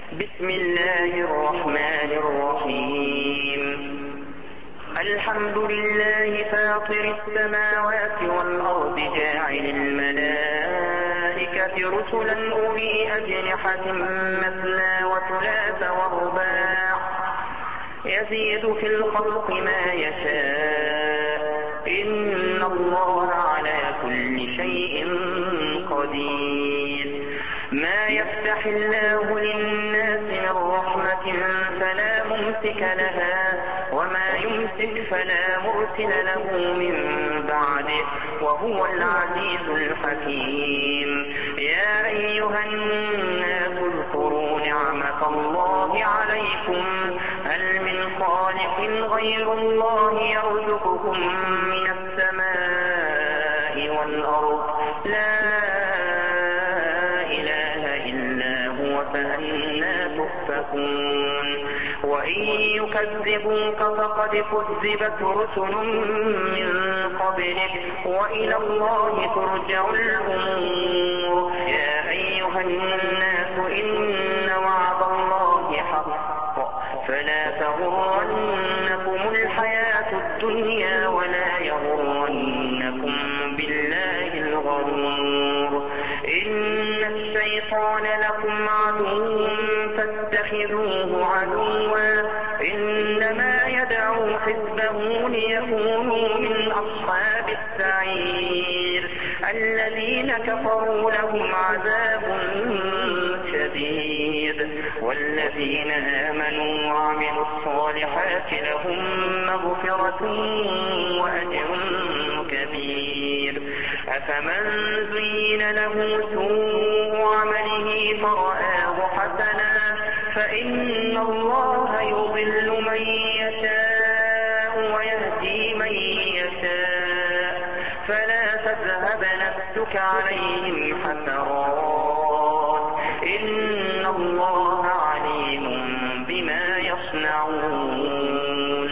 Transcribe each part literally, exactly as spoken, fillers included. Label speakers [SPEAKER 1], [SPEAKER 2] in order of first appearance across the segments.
[SPEAKER 1] بسم الله الرحمن الرحيم. الحمد لله فاطر السماوات والأرض جاعل الملائكة رسلا أولي أجنحة مثنى وثلاث ورباع يزيد في الخلق ما يشاء إن الله على كل شيء قدير. ما يفتح الله للناس من رحمة فلا ممسك لها وما يمسك فلا مرسل له من بعده وهو العزيز الحكيم. يا أيها الناس اذكروا نعمة الله عليكم هل من خالق غير الله يرزقكم من السماء والأرض لا فأنى تؤفكون. وإن يكذبوك فقد كذبت رسل من قبلك وإلى الله ترجع الأمور. يا أيها الناس إن وعد الله حق فلا تغرنكم الحياة الدنيا ولا يغرنكم بالله الغرور. إن الشيطان لكم عدو فاتخذوه عدوا إنما يدعو حزبه ليكونوا من أصحاب السعير. الذين كفروا لهم عذاب شديد والذين آمنوا وعملوا الصالحات لهم مغفرة وأجر كبير. أفمن زين له سوء عمله فرآه حسنا فإن الله يضل من يشاء ويهدي من يشاء فلا تذهب نفسك عليهم حسرات إن الله عليم بما يصنعون.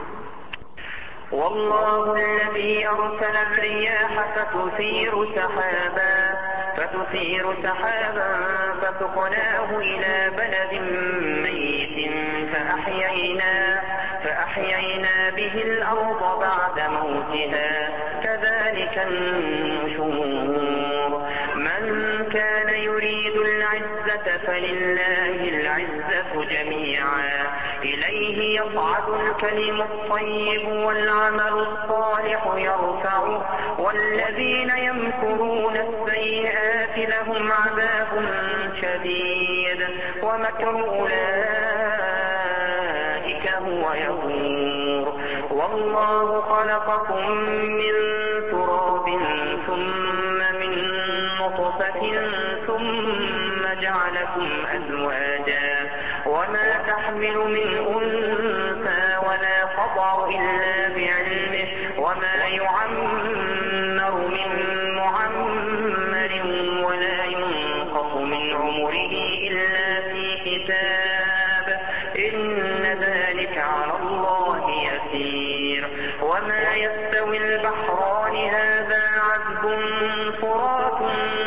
[SPEAKER 1] والله الذي أرسل الرياح فتثير سحابا فتثير سحابا فسقناه إلى بلد ميت فأحيينا فأحيينا به الأرض بعد موتها كذلك النشور. من كان يريد العزة فلله العزة جميعا إليه يصعد الكلم الطيب والعمل الصالح يرفعه والذين يمكرون السيئات لهم عذاب شديد ومكر أولئك هو يبور. والله خلقكم من تراب ثم من نطفة ثم جعلكم أزواجا وما تحمل من أنثى ولا تضع إلا بعلمه وما يعمر من معمر ولا ينقص من عمره إلا في كتاب إن ذلك على الله يسير. وما يستوي البحران هذا عذب فرات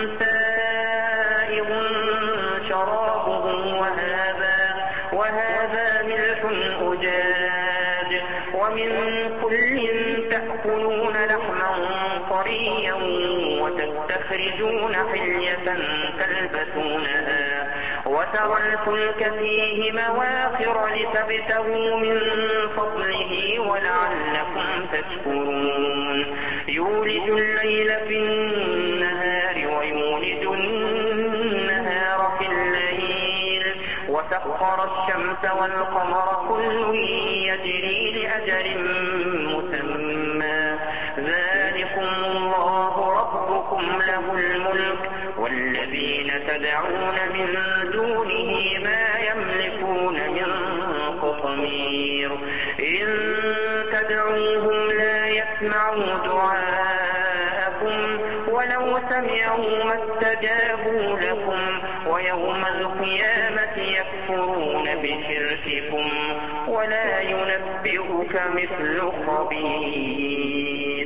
[SPEAKER 1] سائغ شرابه وهذا وهذا ملح أجاج ومن كل تأكلون لحما طريا وتستخرجون حلية تلبسونها وترى الفلك فيه مواخر لتبتغوا من فضله ولعلكم تشكرون. يولج الليل في النهار ويولج النهار في الليل وسخر الشمس والقمر كل يجري لأجل مسمى ذلكم الله ربكم له الملك والذين تدعون من دونه ما يملكون من قطمير. إن تدعوهم لا يسمعوا دعاءكم ولو سمعوا ما استجابوا لكم ويوم القيامة يكفرون بشرككم ولا ينبئك مثل خبير.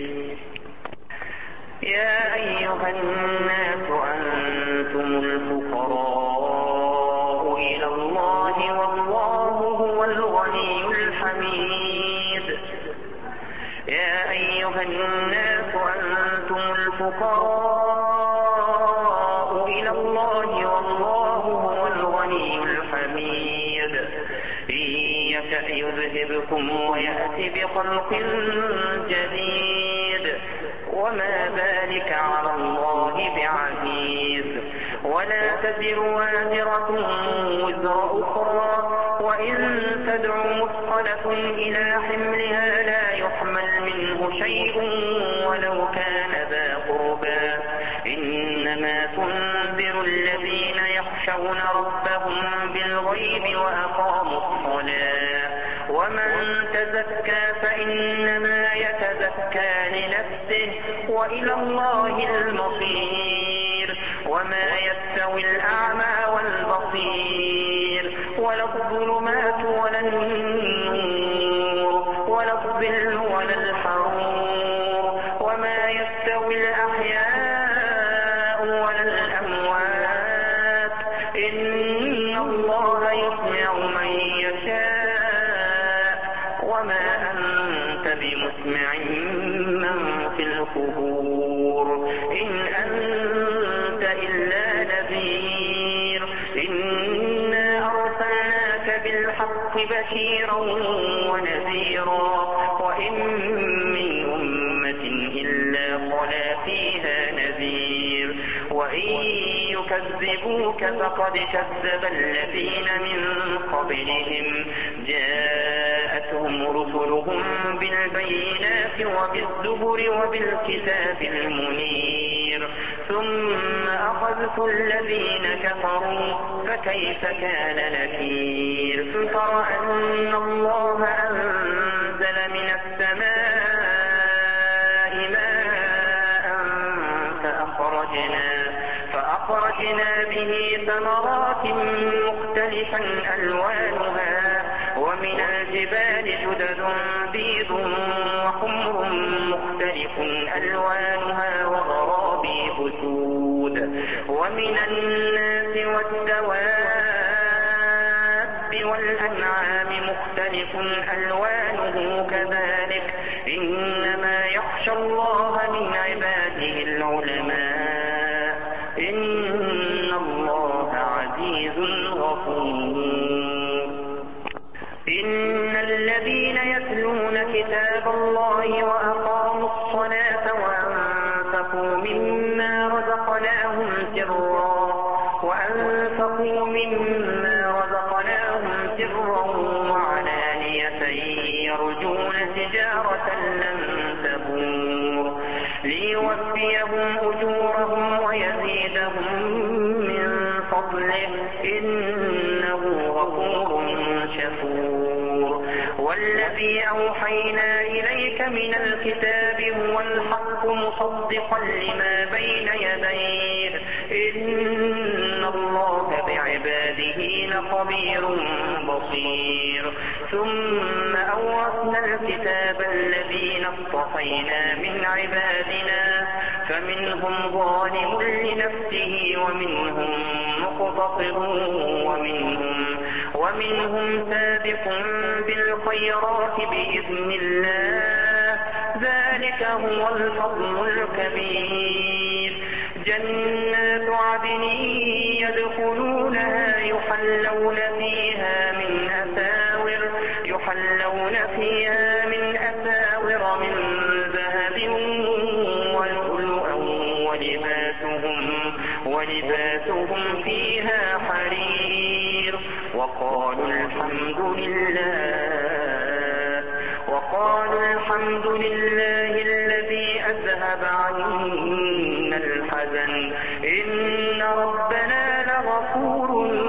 [SPEAKER 1] يا أيها الناس أنتم الفقراء إلى الله الناس أنتم الفقراء إلى الله والله هو الغني الحميد إن يشأ يذهبكم ويأتي بخلق جديد وما ذلك على الله بعزيز ولا تزر وازرة وزر أخرى وإن تدع مثقلة إلى حملها لا يحمل منه شيء ولو كان ذا قربى إنما تنذر الذين يخشون ربهم بالغيب وأقاموا الصلاة ومن تزكى فإنما يتزكى لنفسه وإلى الله المصير وما يستوي الأعمى والبصير ولا الظلمات ولا النور ولا الظل ولا الحرور وما يستوي الأحياء ولا الأموات إن الله يسمع من يشاء وما أنت بمسمع من في القبور إن أنت إلا نذير إنا أرسلناك بالحق بشيرا ونذيرا وإن من أمة إلا خلا فيها نذير وإن يكذبوك فقد كذب الذين من قبلهم جاءتهم رسلهم بالبينات وبالزبر وبالكتاب المنير ثم أخذت الذين كفروا فكيف كان نكير ترى أن الله أنزل من السماء ماء فأخرجنا فأخرجنا به ثمرات مختلفا ألوانها ومن الجبال جدد بيض وحمر مختلف ألوانها وغرابيب سود ومن الناس والدواب والأنعام مختلف ألوانه كذلك إنما يخشى الله من عباده العلماء إن الله عزيز غفور إن الذين يتلون كتاب الله وأقاموا الصلاة وأنفقوا مما رزقناهم سرا وأنفقوا مما رزقناهم سرا وعلانية يرجون تجارة لن تبور ليوفيهم أجورهم ويزيدهم من فضله إنه غفور شكور والذي أوحينا إليك من الكتاب هو الحق مصدقا لما بين يديه إن الله بعباده لخبير بصير ثم أورثنا الكتاب الذين اصطفينا من عبادنا فمنهم ظالم لنفسه ومنهم مقتصد ومنهم ومنهم سابق بالخيرات بإذن الله ذلك هو الفضل الكبير جنات عدن يدخلونها يحلون فيها من أساور يحلون فيها من أساور من ذهب ولؤلؤا ولباسهم ولباسهم فيها حرير وقالوا الحمد لله وقالوا الحمد لله الذي أذهب عنا الحزن إن ربنا لغفور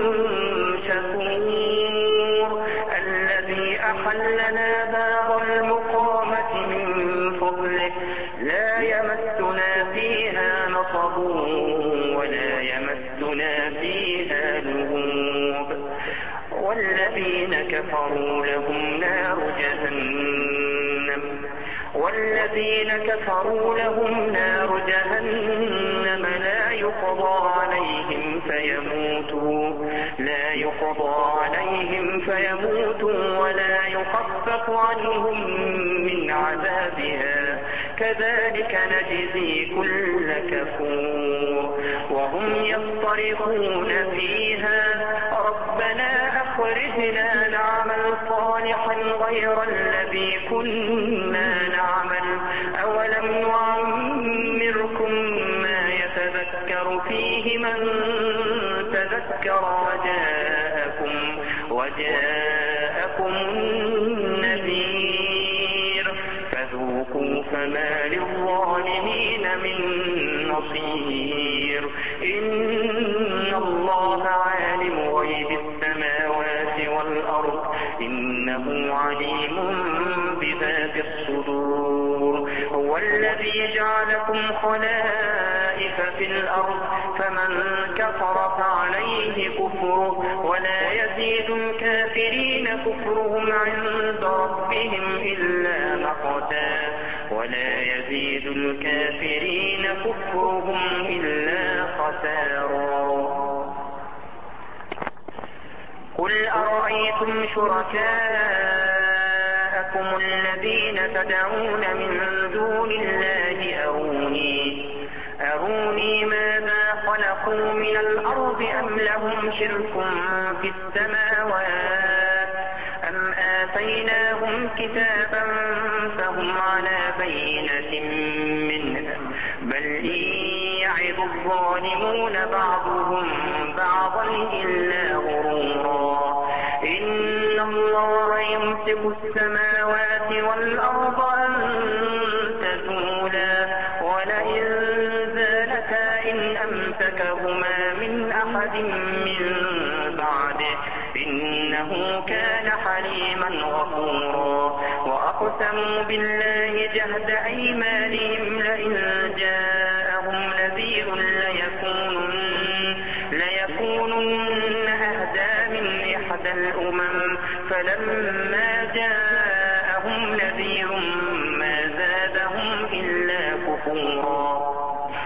[SPEAKER 1] شكور الذي أحلنا دار المقامة من فضله لا يمسنا فيها نصب ولا يمسنا فيها لغوب والذين كفروا لهم نار جهنم والذين كفروا لهم نار جهنم لا يقضى عليهم فيموتوا لا يقضى عليهم فيموتوا ولا يخفف عنهم من عذابها كذلك نجزي كل كفور وهم يصطرخون فيها ربنا أخرجنا نعمل صالحا غير الذي كنا نعمل أولم نعمركم ما يتذكر فيه من تذكر وجاءكم وجاءكم النذير فذوقوا فما للظالمين من نصير إن الله عالم غيب السماوات والأرض إنه عليم بذات الصدور هو الذي جعلكم خلائف في الأرض فمن كفر فعليه كفره ولا يزيد الكافرين كفرهم عند ربهم إلا مقتا ولا يزيد الكافرين كفرهم إلا خسارا قل أرأيتم شركاءكم الذين تدعون من دون الله أروني أروني ماذا خلقوا من الأرض أم لهم شرك في السماوات أم آتيناهم كتابا فهم على بينة منه بل إن يعظ الظالمون بعضهم بعضا إلا غرورا إن الله يمسك السماوات والأرض أن تزولا ولئن زالتا إن أمسكهما من أحد من بعده إنه كان حليما غفورا وأقسموا بالله جهد أيمانهم لئن جاءهم نذير ليكونن, ليكونن أهدى من إحدى الأمم فلما جاءهم نذير ما زادهم إلا كفورا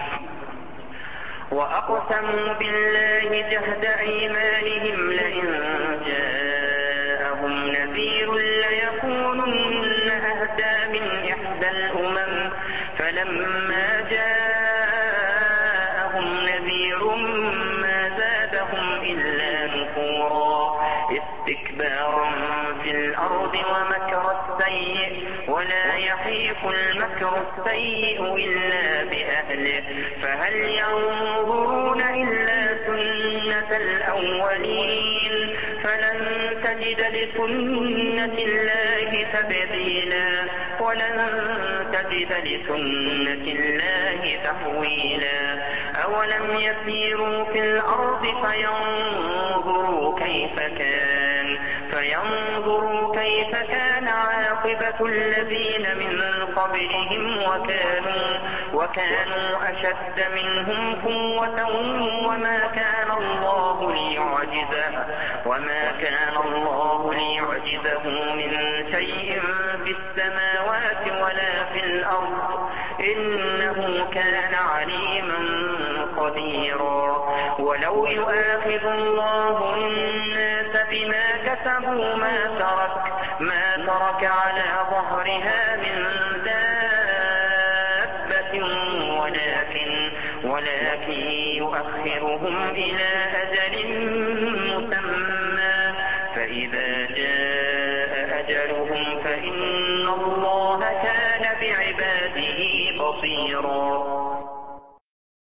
[SPEAKER 1] وأقسموا بالله جهد أيمانهم لئن جاءهم نذير ليكونن أهدى من إحدى الأمم فلما جاءهم نذير ما زادهم إلا نفورا استكبارا في الأرض ومكر السيء ولا يحيق المكر السيء إلا بأهله فهل ينظرون إلا سنة الأولين فلن تجد لسنة الله تبديلا ولن تجد لسنة الله تحويلا أولم يسيروا في الأرض فينظروا كيف كان فينظروا كيف كان عاقبة الذين من قبلهم وكانوا, وكانوا أشد منهم قوة وما كان الله ليعجزه وما كان الله ليعجزه من شيء في السماوات ولا في الأرض إنه كان عليما قديرا ولو يؤاخذ الله الناس بما كسبوا ما ترك ما ترك على ظهرها من دابة ولكن ولكن يؤخرهم إلى أجل مسمى فإذا جاء أجلهم فإن الله كان بعباده بصيرا